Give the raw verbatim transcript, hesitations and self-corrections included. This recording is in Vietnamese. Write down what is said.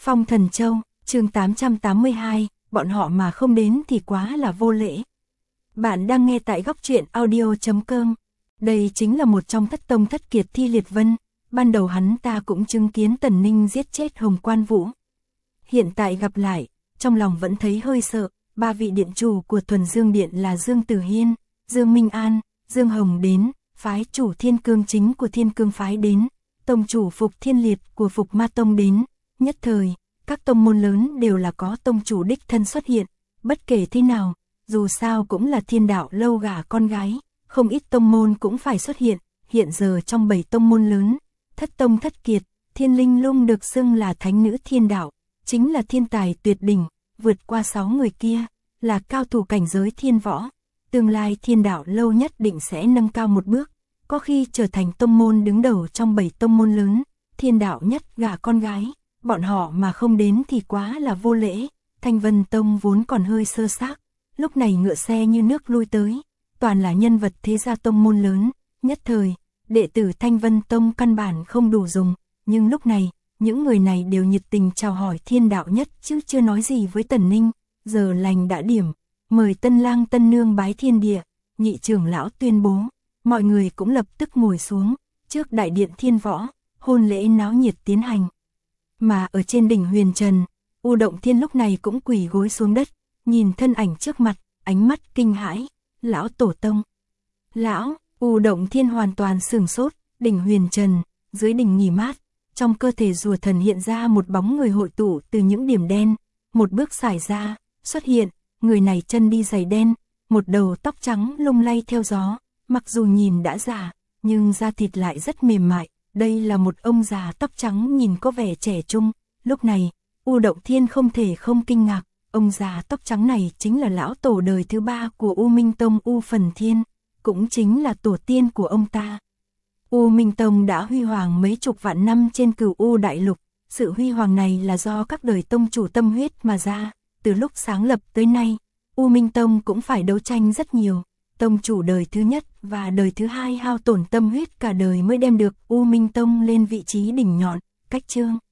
Phong Thần Châu, chương tám trăm tám mươi hai, bọn họ mà không đến thì quá là vô lễ. Bạn đang nghe tại góc truyện audio chấm com. Đây chính là một trong thất tông thất kiệt Thi Liệt Vân, ban đầu hắn ta cũng chứng kiến Tần Ninh giết chết Hồng Quan Vũ. Hiện tại gặp lại, trong lòng vẫn thấy hơi sợ, ba vị điện chủ của Thuần Dương Điện là Dương Tử Hiên, Dương Minh An, Dương Hồng đến, phái chủ Thiên Cương chính của Thiên Cương phái đến, tông chủ Phục Thiên Liệt của Phục Ma Tông đến, nhất thời, các tông môn lớn đều là có tông chủ đích thân xuất hiện, bất kể thế nào, dù sao cũng là thiên đạo lâu gả con gái, không ít tông môn cũng phải xuất hiện, hiện giờ trong bảy tông môn lớn, thất tông thất kiệt, Thiên Linh Lung được xưng là thánh nữ thiên đạo, chính là thiên tài tuyệt đỉnh, vượt qua sáu người kia, là cao thủ cảnh giới thiên võ, tương lai thiên đạo lâu nhất định sẽ nâng cao một bước, có khi trở thành tông môn đứng đầu trong bảy tông môn lớn, thiên đạo nhất gả con gái, bọn họ mà không đến thì quá là vô lễ. Thanh Vân Tông vốn còn hơi sơ xác, lúc này ngựa xe như nước lui tới, toàn là nhân vật thế gia tông môn lớn, nhất thời, đệ tử Thanh Vân Tông căn bản không đủ dùng, nhưng lúc này, những người này đều nhiệt tình chào hỏi thiên đạo nhất chứ chưa nói gì với Tần Ninh, giờ lành đã điểm, mời tân lang tân nương bái thiên địa, nhị trưởng lão tuyên bố, mọi người cũng lập tức ngồi xuống, trước đại điện thiên võ, hôn lễ náo nhiệt tiến hành. Mà ở trên đỉnh Huyền Trần, U Động Thiên lúc này cũng quỳ gối xuống đất, nhìn thân ảnh trước mặt, ánh mắt kinh hãi, lão tổ tông. Lão, U Động Thiên hoàn toàn sửng sốt, đỉnh Huyền Trần, dưới đỉnh nghỉ mát, trong cơ thể rùa thần hiện ra một bóng người hội tụ từ những điểm đen, một bước xải ra, xuất hiện, người này chân đi giày đen, một đầu tóc trắng lung lay theo gió, mặc dù nhìn đã già, nhưng da thịt lại rất mềm mại. Đây là một ông già tóc trắng nhìn có vẻ trẻ trung, lúc này, U Động Thiên không thể không kinh ngạc, ông già tóc trắng này chính là lão tổ đời thứ ba của U Minh Tông U Phần Thiên, cũng chính là tổ tiên của ông ta. U Minh Tông đã huy hoàng mấy chục vạn năm trên Cửu U Đại Lục, sự huy hoàng này là do các đời tông chủ tâm huyết mà ra, từ lúc sáng lập tới nay, U Minh Tông cũng phải đấu tranh rất nhiều. Tông chủ đời thứ nhất và đời thứ hai hao tổn tâm huyết cả đời mới đem được U Minh Tông lên vị trí đỉnh nhọn, cách chương.